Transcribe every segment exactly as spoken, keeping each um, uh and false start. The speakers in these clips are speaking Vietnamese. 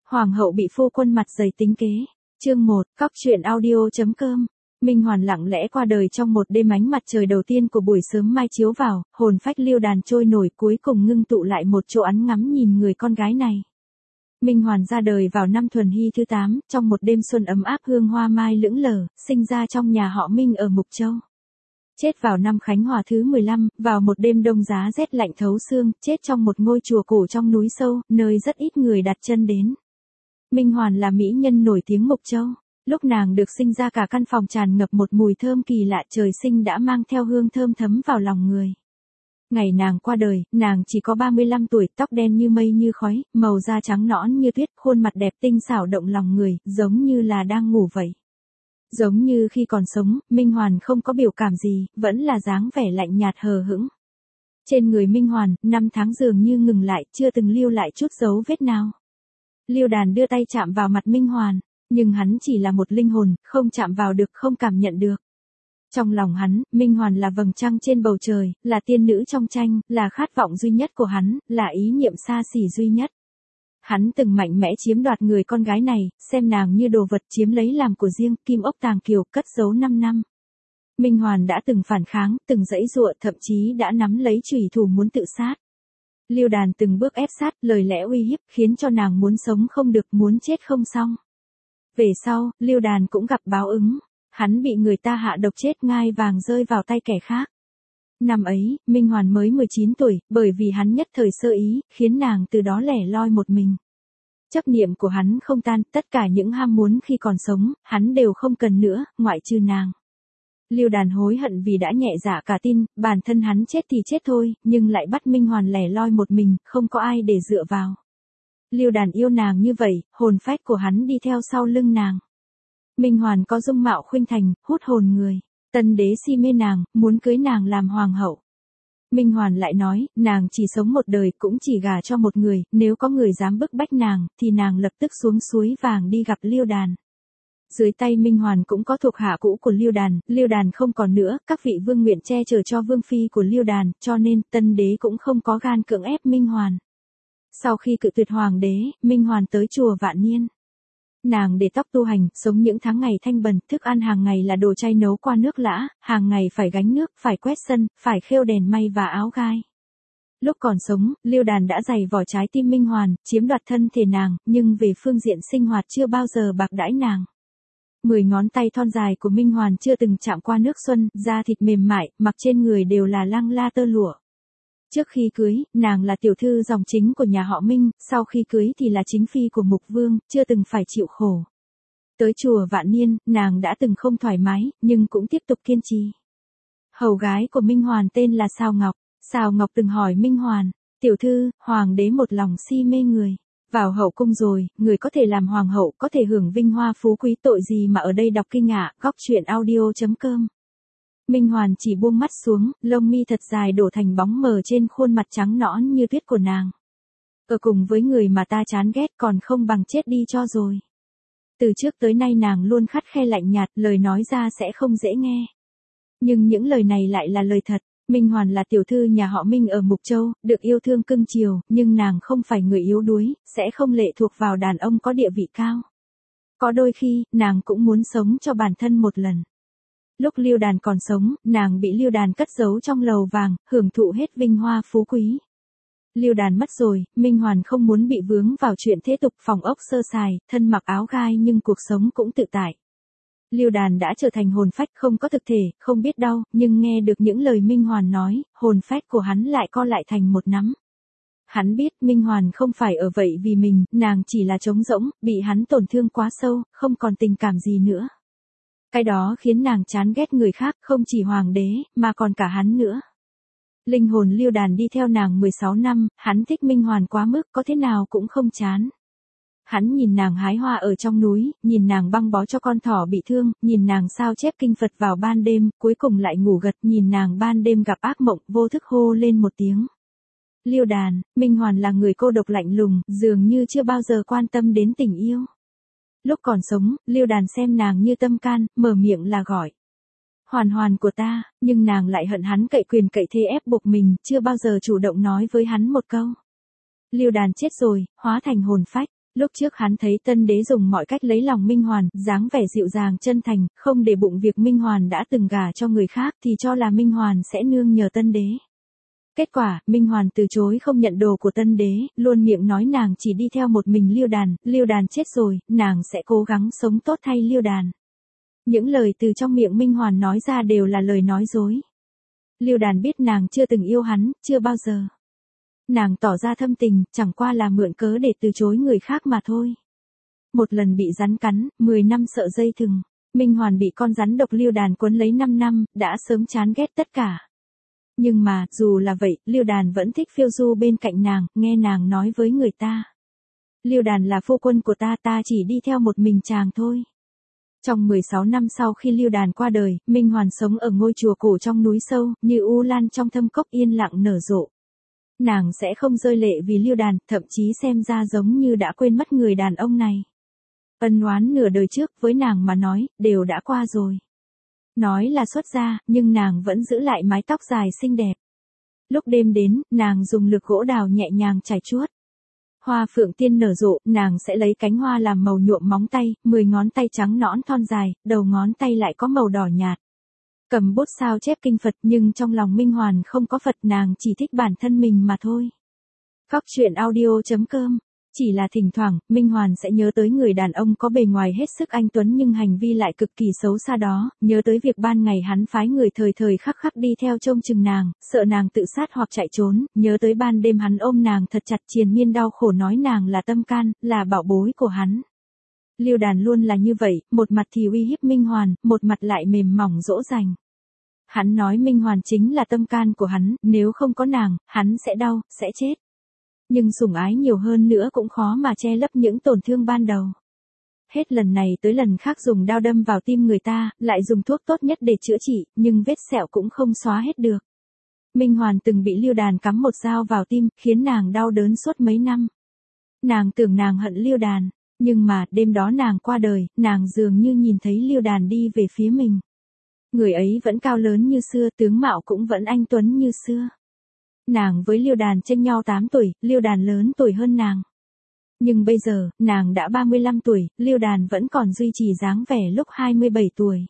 Hoàng hậu bị phu quân mặt dày tính kế. Chương một, Cóc truyện audio.com. Minh Hoàn lặng lẽ qua đời trong một đêm ánh mặt trời đầu tiên của buổi sớm mai chiếu vào, hồn phách Liêu Đàn trôi nổi cuối cùng ngưng tụ lại một chỗ ắn ngắm nhìn người con gái này. Minh Hoàn ra đời vào năm Thuần Hy thứ tám, trong một đêm xuân ấm áp hương hoa mai lững lờ, sinh ra trong nhà họ Minh ở Mục Châu. Chết vào năm Khánh Hòa thứ mười lăm, vào một đêm đông giá rét lạnh thấu xương, chết trong một ngôi chùa cổ trong núi sâu, nơi rất ít người đặt chân đến. Minh Hoàn là mỹ nhân nổi tiếng Mục Châu. Lúc nàng được sinh ra cả căn phòng tràn ngập một mùi thơm kỳ lạ, trời sinh đã mang theo hương thơm thấm vào lòng người. Ngày nàng qua đời, nàng chỉ có ba mươi lăm tuổi, tóc đen như mây như khói, màu da trắng nõn như tuyết, khuôn mặt đẹp tinh xảo động lòng người, giống như là đang ngủ vậy. Giống như khi còn sống, Minh Hoàn không có biểu cảm gì, vẫn là dáng vẻ lạnh nhạt hờ hững. Trên người Minh Hoàn, năm tháng dường như ngừng lại, chưa từng lưu lại chút dấu vết nào. Liêu Đàn đưa tay chạm vào mặt Minh Hoàn, nhưng hắn chỉ là một linh hồn, không chạm vào được, không cảm nhận được. Trong lòng hắn, Minh Hoàn là vầng trăng trên bầu trời, là tiên nữ trong tranh, là khát vọng duy nhất của hắn, là ý niệm xa xỉ duy nhất. Hắn từng mạnh mẽ chiếm đoạt người con gái này, xem nàng như đồ vật chiếm lấy làm của riêng, kim ốc tàng kiều, cất giấu năm năm. Minh Hoàn đã từng phản kháng, từng giãy giụa, thậm chí đã nắm lấy chùy thủ muốn tự sát. Liêu Đàn từng bước ép sát, lời lẽ uy hiếp, khiến cho nàng muốn sống không được, muốn chết không xong. Về sau, Liêu Đàn cũng gặp báo ứng. Hắn bị người ta hạ độc chết, ngai vàng rơi vào tay kẻ khác. Năm ấy, Minh Hoàn mới mười chín tuổi, bởi vì hắn nhất thời sơ ý, khiến nàng từ đó lẻ loi một mình. Chấp niệm của hắn không tan, tất cả những ham muốn khi còn sống, hắn đều không cần nữa, ngoại trừ nàng. Liêu Đàn hối hận vì đã nhẹ dạ cả tin, bản thân hắn chết thì chết thôi, nhưng lại bắt Minh Hoàn lẻ loi một mình, không có ai để dựa vào. Liêu Đàn yêu nàng như vậy, hồn phách của hắn đi theo sau lưng nàng. Minh Hoàn có dung mạo khuynh thành, hút hồn người. Tân đế si mê nàng, muốn cưới nàng làm hoàng hậu. Minh Hoàn lại nói, nàng chỉ sống một đời, cũng chỉ gả cho một người, nếu có người dám bức bách nàng, thì nàng lập tức xuống suối vàng đi gặp Liêu Đàn. Dưới tay Minh Hoàn cũng có thuộc hạ cũ của Liêu Đàn, Liêu Đàn không còn nữa, các vị vương nguyện che chở cho vương phi của Liêu Đàn, cho nên tân đế cũng không có gan cưỡng ép Minh Hoàn. Sau khi cự tuyệt hoàng đế, Minh Hoàn tới chùa Vạn Niên. Nàng để tóc tu hành, sống những tháng ngày thanh bần, thức ăn hàng ngày là đồ chay nấu qua nước lã, hàng ngày phải gánh nước, phải quét sân, phải khêu đèn may và áo gai. Lúc còn sống, Liêu Đàn đã giày vò trái tim Minh Hoàn, chiếm đoạt thân thể nàng, nhưng về phương diện sinh hoạt chưa bao giờ bạc đãi nàng. Mười ngón tay thon dài của Minh Hoàn chưa từng chạm qua nước xuân, da thịt mềm mại, mặc trên người đều là lăng la tơ lụa. Trước khi cưới, nàng là tiểu thư dòng chính của nhà họ Minh, sau khi cưới thì là chính phi của Mục Vương, chưa từng phải chịu khổ. Tới chùa Vạn Niên, nàng đã từng không thoải mái, nhưng cũng tiếp tục kiên trì. Hầu gái của Minh Hoàn tên là Sào Ngọc. Sào Ngọc từng hỏi Minh Hoàn, tiểu thư, hoàng đế một lòng si mê người. Vào hậu cung rồi, người có thể làm hoàng hậu, có thể hưởng vinh hoa phú quý, tội gì mà ở đây đọc kinh ạ, Cóc truyện audio.com. Minh Hoàn chỉ buông mắt xuống, lông mi thật dài đổ thành bóng mờ trên khuôn mặt trắng nõn như tuyết của nàng. Ở cùng với người mà ta chán ghét còn không bằng chết đi cho rồi. Từ trước tới nay nàng luôn khắt khe lạnh nhạt, lời nói ra sẽ không dễ nghe. Nhưng những lời này lại là lời thật. Minh Hoàn là tiểu thư nhà họ Minh ở Mục Châu, được yêu thương cưng chiều, nhưng nàng không phải người yếu đuối, sẽ không lệ thuộc vào đàn ông có địa vị cao. Có đôi khi, nàng cũng muốn sống cho bản thân một lần. Lúc Liêu Đàn còn sống, nàng bị Liêu Đàn cất giấu trong lầu vàng, hưởng thụ hết vinh hoa phú quý. Liêu Đàn mất rồi, Minh Hoàn không muốn bị vướng vào chuyện thế tục, phòng ốc sơ sài, thân mặc áo gai nhưng cuộc sống cũng tự tại. Liêu Đàn đã trở thành hồn phách, không có thực thể, không biết đau, nhưng nghe được những lời Minh Hoàn nói, hồn phách của hắn lại co lại thành một nắm. Hắn biết Minh Hoàn không phải ở vậy vì mình, nàng chỉ là trống rỗng, bị hắn tổn thương quá sâu, không còn tình cảm gì nữa. Cái đó khiến nàng chán ghét người khác, không chỉ hoàng đế, mà còn cả hắn nữa. Linh hồn Liêu Đàn đi theo nàng mười sáu năm, hắn thích Minh Hoàn quá mức, có thế nào cũng không chán. Hắn nhìn nàng hái hoa ở trong núi, nhìn nàng băng bó cho con thỏ bị thương, nhìn nàng sao chép kinh Phật vào ban đêm, cuối cùng lại ngủ gật, nhìn nàng ban đêm gặp ác mộng, vô thức hô lên một tiếng. Liêu Đàn, Minh Hoàn là người cô độc lạnh lùng, dường như chưa bao giờ quan tâm đến tình yêu. Lúc còn sống, Liêu Đàn xem nàng như tâm can, mở miệng là gọi. Hoàn Hoàn của ta, nhưng nàng lại hận hắn cậy quyền cậy thế ép buộc mình, chưa bao giờ chủ động nói với hắn một câu. Liêu Đàn chết rồi, hóa thành hồn phách. Lúc trước hắn thấy tân đế dùng mọi cách lấy lòng Minh Hoàn, dáng vẻ dịu dàng chân thành, không để bụng việc Minh Hoàn đã từng gả cho người khác thì cho là Minh Hoàn sẽ nương nhờ tân đế. Kết quả, Minh Hoàn từ chối không nhận đồ của tân đế, luôn miệng nói nàng chỉ đi theo một mình Liêu Đàn, Liêu Đàn chết rồi, nàng sẽ cố gắng sống tốt thay Liêu Đàn. Những lời từ trong miệng Minh Hoàn nói ra đều là lời nói dối. Liêu Đàn biết nàng chưa từng yêu hắn, chưa bao giờ. Nàng tỏ ra thâm tình, chẳng qua là mượn cớ để từ chối người khác mà thôi. Một lần bị rắn cắn, mười năm sợ dây thừng. Minh Hoàn bị con rắn độc Liêu Đàn quấn lấy năm năm, đã sớm chán ghét tất cả. Nhưng mà, dù là vậy, Liêu Đàn vẫn thích phiêu du bên cạnh nàng, nghe nàng nói với người ta. Liêu Đàn là phu quân của ta, ta chỉ đi theo một mình chàng thôi. Trong mười sáu năm sau khi Liêu Đàn qua đời, Minh Hoàn sống ở ngôi chùa cổ trong núi sâu, như u lan trong thâm cốc yên lặng nở rộ. Nàng sẽ không rơi lệ vì Liêu Đàn, thậm chí xem ra giống như đã quên mất người đàn ông này. Ân oán nửa đời trước với nàng mà nói, đều đã qua rồi. Nói là xuất gia, nhưng nàng vẫn giữ lại mái tóc dài xinh đẹp. Lúc đêm đến, nàng dùng lược gỗ đào nhẹ nhàng chải chuốt. Hoa phượng tiên nở rộ, nàng sẽ lấy cánh hoa làm màu nhuộm móng tay, mười ngón tay trắng nõn thon dài, đầu ngón tay lại có màu đỏ nhạt. Cầm bút sao chép kinh Phật nhưng trong lòng Minh Hoàn không có Phật, nàng chỉ thích bản thân mình mà thôi. Cóc truyện audio chấm com. Chỉ là thỉnh thoảng, Minh Hoàn sẽ nhớ tới người đàn ông có bề ngoài hết sức anh tuấn nhưng hành vi lại cực kỳ xấu xa đó, nhớ tới việc ban ngày hắn phái người thời thời khắc khắc đi theo trông chừng nàng, sợ nàng tự sát hoặc chạy trốn, nhớ tới ban đêm hắn ôm nàng thật chặt triền miên đau khổ nói nàng là tâm can, là bảo bối của hắn. Liêu Đàn luôn là như vậy, một mặt thì uy hiếp Minh Hoàn, một mặt lại mềm mỏng dỗ dành. Hắn nói Minh Hoàn chính là tâm can của hắn, nếu không có nàng, hắn sẽ đau, sẽ chết. Nhưng sủng ái nhiều hơn nữa cũng khó mà che lấp những tổn thương ban đầu. Hết lần này tới lần khác dùng dao đâm vào tim người ta, lại dùng thuốc tốt nhất để chữa trị, nhưng vết sẹo cũng không xóa hết được. Minh Hoàn từng bị Liêu Đàn cắm một dao vào tim, khiến nàng đau đớn suốt mấy năm. Nàng tưởng nàng hận Liêu Đàn, nhưng mà đêm đó nàng qua đời, nàng dường như nhìn thấy Liêu Đàn đi về phía mình. Người ấy vẫn cao lớn như xưa, tướng mạo cũng vẫn anh tuấn như xưa. Nàng với Liêu Đàn chênh nhau tám tuổi, Liêu Đàn lớn tuổi hơn nàng. Nhưng bây giờ, nàng đã ba mươi lăm tuổi, Liêu Đàn vẫn còn duy trì dáng vẻ lúc hai mươi bảy tuổi.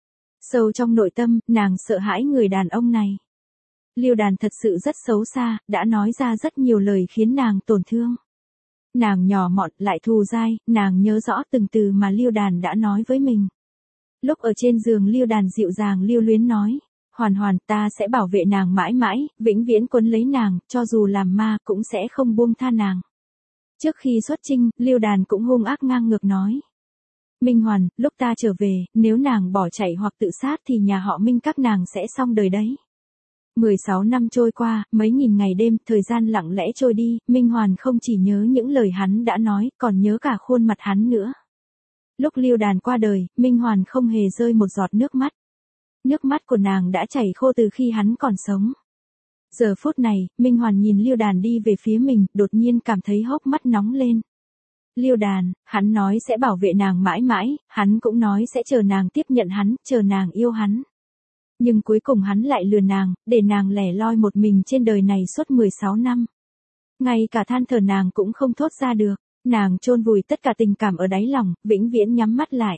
Sâu trong nội tâm, nàng sợ hãi người đàn ông này. Liêu Đàn thật sự rất xấu xa, đã nói ra rất nhiều lời khiến nàng tổn thương. Nàng nhỏ mọn, lại thù dai, nàng nhớ rõ từng từ mà Liêu Đàn đã nói với mình. Lúc ở trên giường Liêu Đàn dịu dàng lưu luyến nói. Hoàn Hoàn, ta sẽ bảo vệ nàng mãi mãi, vĩnh viễn quấn lấy nàng, cho dù làm ma cũng sẽ không buông tha nàng. Trước khi xuất chinh, Liêu Đàn cũng hung ác ngang ngược nói. Minh Hoàn, lúc ta trở về, nếu nàng bỏ chạy hoặc tự sát thì nhà họ Minh các nàng sẽ xong đời đấy. mười sáu năm trôi qua, mấy nghìn ngày đêm, thời gian lặng lẽ trôi đi, Minh Hoàn không chỉ nhớ những lời hắn đã nói, còn nhớ cả khuôn mặt hắn nữa. Lúc Liêu Đàn qua đời, Minh Hoàn không hề rơi một giọt nước mắt. Nước mắt của nàng đã chảy khô từ khi hắn còn sống. Giờ phút này, Minh Hoàn nhìn Liêu Đàn đi về phía mình, đột nhiên cảm thấy hốc mắt nóng lên. Liêu Đàn, hắn nói sẽ bảo vệ nàng mãi mãi, hắn cũng nói sẽ chờ nàng tiếp nhận hắn, chờ nàng yêu hắn. Nhưng cuối cùng hắn lại lừa nàng, để nàng lẻ loi một mình trên đời này suốt mười sáu năm. Ngay cả than thở nàng cũng không thốt ra được, nàng chôn vùi tất cả tình cảm ở đáy lòng, vĩnh viễn nhắm mắt lại.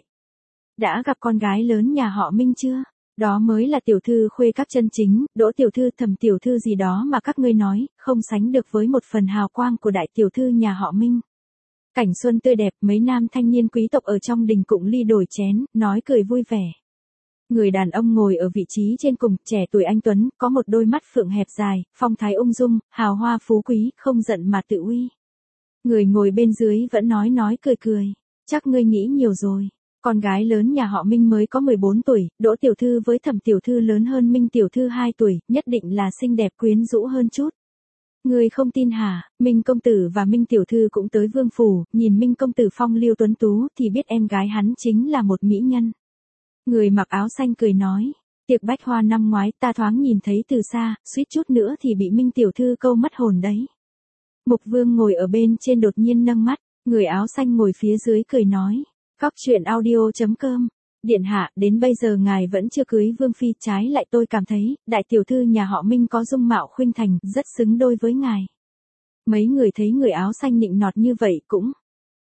Đã gặp con gái lớn nhà họ Minh chưa? Đó mới là tiểu thư khuê các chân chính, Đỗ tiểu thư, Thẩm tiểu thư gì đó mà các ngươi nói, không sánh được với một phần hào quang của đại tiểu thư nhà họ Minh. Cảnh xuân tươi đẹp, mấy nam thanh niên quý tộc ở trong đình cụng ly đổi chén, nói cười vui vẻ. Người đàn ông ngồi ở vị trí trên cùng, trẻ tuổi anh tuấn, có một đôi mắt phượng hẹp dài, phong thái ung dung, hào hoa phú quý, không giận mà tự uy. Người ngồi bên dưới vẫn nói nói cười cười, chắc ngươi nghĩ nhiều rồi. Con gái lớn nhà họ Minh mới có mười bốn tuổi, Đỗ tiểu thư với Thẩm tiểu thư lớn hơn Minh tiểu thư hai tuổi, nhất định là xinh đẹp quyến rũ hơn chút. Ngươi không tin hả? Minh công tử và Minh tiểu thư cũng tới vương phủ, nhìn Minh công tử phong lưu tuấn tú thì biết em gái hắn chính là một mỹ nhân. Người mặc áo xanh cười nói, tiệc bách hoa năm ngoái ta thoáng nhìn thấy từ xa, suýt chút nữa thì bị Minh tiểu thư câu mất hồn đấy. Mục Vương ngồi ở bên trên đột nhiên nâng mắt, người áo xanh ngồi phía dưới cười nói. Cóc truyện audio chấm com. Điện hạ, đến bây giờ ngài vẫn chưa cưới Vương phi, trái lại tôi cảm thấy, đại tiểu thư nhà họ Minh có dung mạo khuynh thành, rất xứng đôi với ngài. Mấy người thấy người áo xanh nịnh nọt như vậy cũng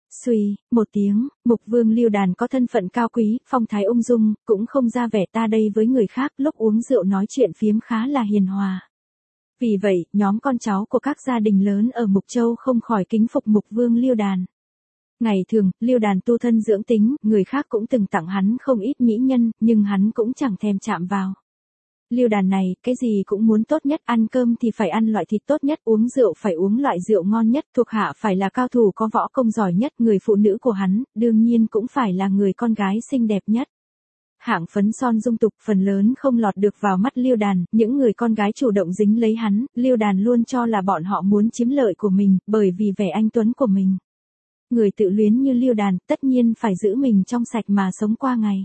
Xuy, một tiếng, Mục Vương Liêu Đàn có thân phận cao quý, phong thái ung dung, cũng không ra vẻ ta đây với người khác, lúc uống rượu nói chuyện phiếm khá là hiền hòa. Vì vậy, nhóm con cháu của các gia đình lớn ở Mục Châu không khỏi kính phục Mục Vương Liêu Đàn. Ngày thường, Liêu Đàn tu thân dưỡng tính, người khác cũng từng tặng hắn không ít mỹ nhân, nhưng hắn cũng chẳng thèm chạm vào. Liêu Đàn này, cái gì cũng muốn tốt nhất, ăn cơm thì phải ăn loại thịt tốt nhất, uống rượu phải uống loại rượu ngon nhất, thuộc hạ phải là cao thủ có võ công giỏi nhất, người phụ nữ của hắn, đương nhiên cũng phải là người con gái xinh đẹp nhất. Hạng phấn son dung tục phần lớn không lọt được vào mắt Liêu Đàn, những người con gái chủ động dính lấy hắn, Liêu Đàn luôn cho là bọn họ muốn chiếm lợi của mình, bởi vì vẻ anh tuấn của mình. Người tự luyến như Liêu Đàn, tất nhiên phải giữ mình trong sạch mà sống qua ngày.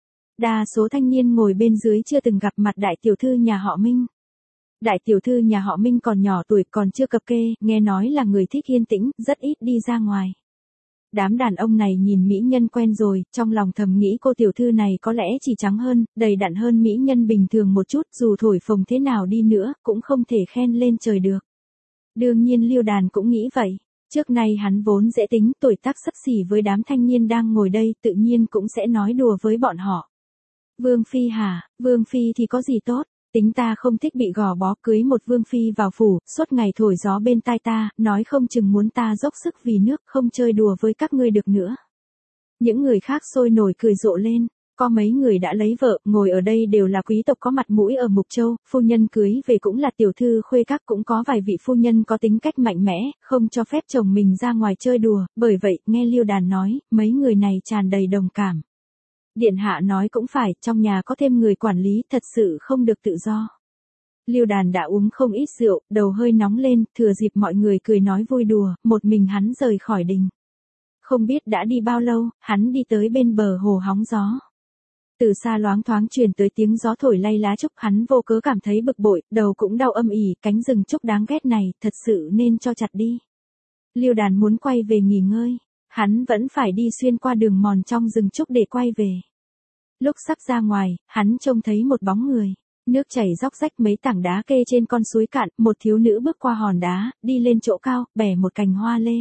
Đa số thanh niên ngồi bên dưới chưa từng gặp mặt đại tiểu thư nhà họ Minh. Đại tiểu thư nhà họ Minh còn nhỏ tuổi, còn chưa cập kê, nghe nói là người thích yên tĩnh, rất ít đi ra ngoài. Đám đàn ông này nhìn mỹ nhân quen rồi, trong lòng thầm nghĩ cô tiểu thư này có lẽ chỉ trắng hơn, đầy đặn hơn mỹ nhân bình thường một chút, dù thổi phồng thế nào đi nữa, cũng không thể khen lên trời được. Đương nhiên Liêu Đàn cũng nghĩ vậy. Trước nay hắn vốn dễ tính, tuổi tác xấp xỉ với đám thanh niên đang ngồi đây, tự nhiên cũng sẽ nói đùa với bọn họ. Vương phi hả, Vương phi thì có gì tốt, tính ta không thích bị gò bó, cưới một Vương phi vào phủ, suốt ngày thổi gió bên tai ta, nói không chừng muốn ta dốc sức vì nước, không chơi đùa với các ngươi được nữa. Những người khác sôi nổi cười rộ lên, có mấy người đã lấy vợ, ngồi ở đây đều là quý tộc có mặt mũi ở Mục Châu, phu nhân cưới về cũng là tiểu thư khuê các, cũng có vài vị phu nhân có tính cách mạnh mẽ, không cho phép chồng mình ra ngoài chơi đùa, bởi vậy, nghe Liêu Đàn nói, mấy người này tràn đầy đồng cảm. Điện hạ nói cũng phải, trong nhà có thêm người quản lý, thật sự không được tự do. Liêu Đàn đã uống không ít rượu, đầu hơi nóng lên, thừa dịp mọi người cười nói vui đùa, một mình hắn rời khỏi đình. Không biết đã đi bao lâu, hắn đi tới bên bờ hồ hóng gió. Từ xa loáng thoáng truyền tới tiếng gió thổi lay lá trúc, hắn vô cớ cảm thấy bực bội, đầu cũng đau âm ỉ, cánh rừng trúc đáng ghét này, thật sự nên cho chặt đi. Liêu Đàn muốn quay về nghỉ ngơi, hắn vẫn phải đi xuyên qua đường mòn trong rừng trúc để quay về. Lúc sắp ra ngoài, hắn trông thấy một bóng người, nước chảy róc rách mấy tảng đá kê trên con suối cạn, một thiếu nữ bước qua hòn đá, đi lên chỗ cao, bẻ một cành hoa lê.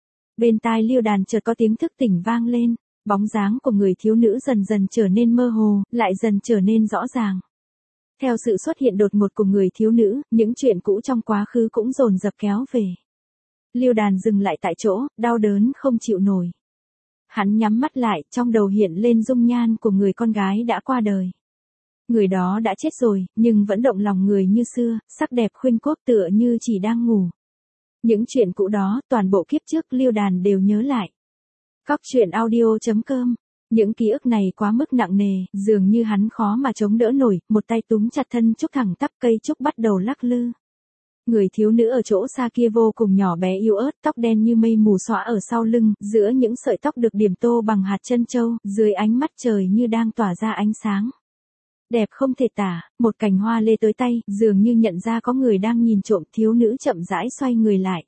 Bên tai Liêu Đàn chợt có tiếng thức tỉnh vang lên. Bóng dáng của người thiếu nữ dần dần trở nên mơ hồ, lại dần trở nên rõ ràng. Theo sự xuất hiện đột ngột của người thiếu nữ, những chuyện cũ trong quá khứ cũng dồn dập kéo về. Liêu Đàn dừng lại tại chỗ, đau đớn không chịu nổi. Hắn nhắm mắt lại, trong đầu hiện lên dung nhan của người con gái đã qua đời. Người đó đã chết rồi, nhưng vẫn động lòng người như xưa, sắc đẹp khuynh quốc tựa như chỉ đang ngủ. Những chuyện cũ đó, toàn bộ kiếp trước Liêu Đàn đều nhớ lại. Cóc truyện audio chấm com. Những ký ức này quá mức nặng nề, dường như hắn khó mà chống đỡ nổi, một tay túm chặt thân trúc thẳng tắp, cây trúc bắt đầu lắc lư. Người thiếu nữ ở chỗ xa kia vô cùng nhỏ bé yếu ớt, tóc đen như mây mù xõa ở sau lưng, giữa những sợi tóc được điểm tô bằng hạt trân châu, dưới ánh mắt trời như đang tỏa ra ánh sáng. Đẹp không thể tả, một cành hoa lê tới tay, dường như nhận ra có người đang nhìn trộm, thiếu nữ chậm rãi xoay người lại.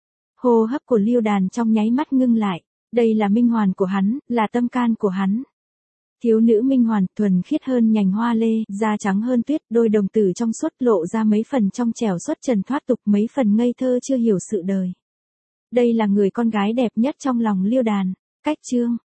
Hô hấp của Liêu Đàn trong nháy mắt ngưng lại. Đây là minh hoàn của hắn, là tâm can của hắn. Thiếu nữ minh hoàn, thuần khiết hơn nhành hoa lê, da trắng hơn tuyết, đôi đồng tử trong suốt lộ ra mấy phần trong trẻo xuất trần thoát tục, mấy phần ngây thơ chưa hiểu sự đời. Đây là người con gái đẹp nhất trong lòng Liêu Đàn. Cách chương